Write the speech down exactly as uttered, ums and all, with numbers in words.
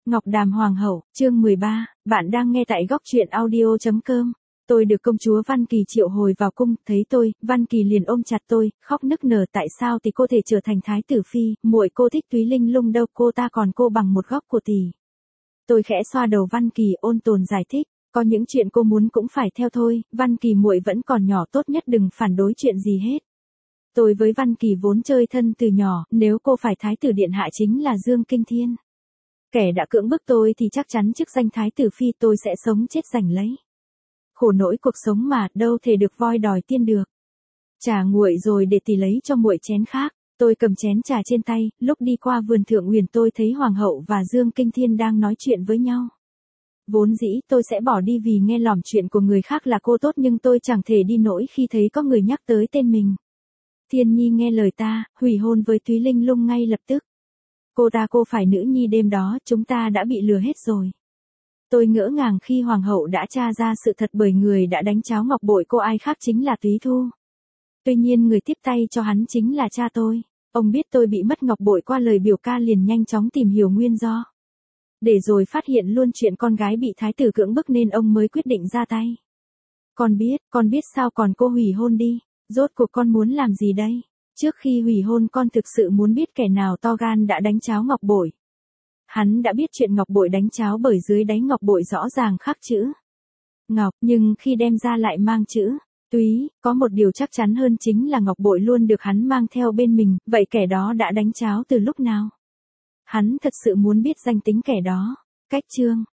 Ngọc Đàm Hoàng hậu, chương mười ba, bạn đang nghe tại góc truyện audio chấm com. Tôi được công chúa Văn Kỳ triệu hồi vào cung, thấy tôi, Văn Kỳ liền ôm chặt tôi, khóc nức nở. Tại sao thì cô thể trở thành thái tử phi, muội cô thích Túy Linh Lung đâu, cô ta còn cô bằng một góc của tỷ. Tôi khẽ xoa đầu Văn Kỳ, ôn tồn giải thích, có những chuyện cô muốn cũng phải theo thôi, Văn Kỳ muội vẫn còn nhỏ, tốt nhất đừng phản đối chuyện gì hết. Tôi với Văn Kỳ vốn chơi thân từ nhỏ, nếu cô phải thái tử điện hạ chính là Dương Kinh Thiên. Kẻ đã cưỡng bức tôi thì chắc chắn chức danh thái tử phi tôi sẽ sống chết giành lấy. Khổ nỗi cuộc sống mà, đâu thể được voi đòi tiên được. Trà nguội rồi để tỷ lấy cho muội chén khác. Tôi cầm chén trà trên tay, lúc đi qua vườn Thượng Uyển tôi thấy Hoàng hậu và Dương Kinh Thiên đang nói chuyện với nhau. Vốn dĩ tôi sẽ bỏ đi vì nghe lỏm chuyện của người khác là cô tốt, nhưng tôi chẳng thể đi nổi khi thấy có người nhắc tới tên mình. Thiên Nhi nghe lời ta, hủy hôn với Túy Linh Lung ngay lập tức. Cô ta cô phải nữ nhi đêm đó, chúng ta đã bị lừa hết rồi. Tôi ngỡ ngàng khi Hoàng hậu đã tra ra sự thật, bởi người đã đánh cháo ngọc bội cô ai khác chính là Túy Thu. Tuy nhiên người tiếp tay cho hắn chính là cha tôi. Ông biết tôi bị mất ngọc bội qua lời biểu ca liền nhanh chóng tìm hiểu nguyên do. Để rồi phát hiện luôn chuyện con gái bị thái tử cưỡng bức nên ông mới quyết định ra tay. Con biết, con biết sao còn cô hủy hôn đi. Rốt cuộc con muốn làm gì đây? Trước khi hủy hôn con thực sự muốn biết kẻ nào to gan đã đánh cháo ngọc bội. Hắn đã biết chuyện ngọc bội đánh cháo bởi dưới đáy ngọc bội rõ ràng khắc chữ Ngọc, nhưng khi đem ra lại mang chữ Túy. Có một điều chắc chắn hơn chính là ngọc bội luôn được hắn mang theo bên mình, vậy kẻ đó đã đánh cháo từ lúc nào? Hắn thật sự muốn biết danh tính kẻ đó. Cách chương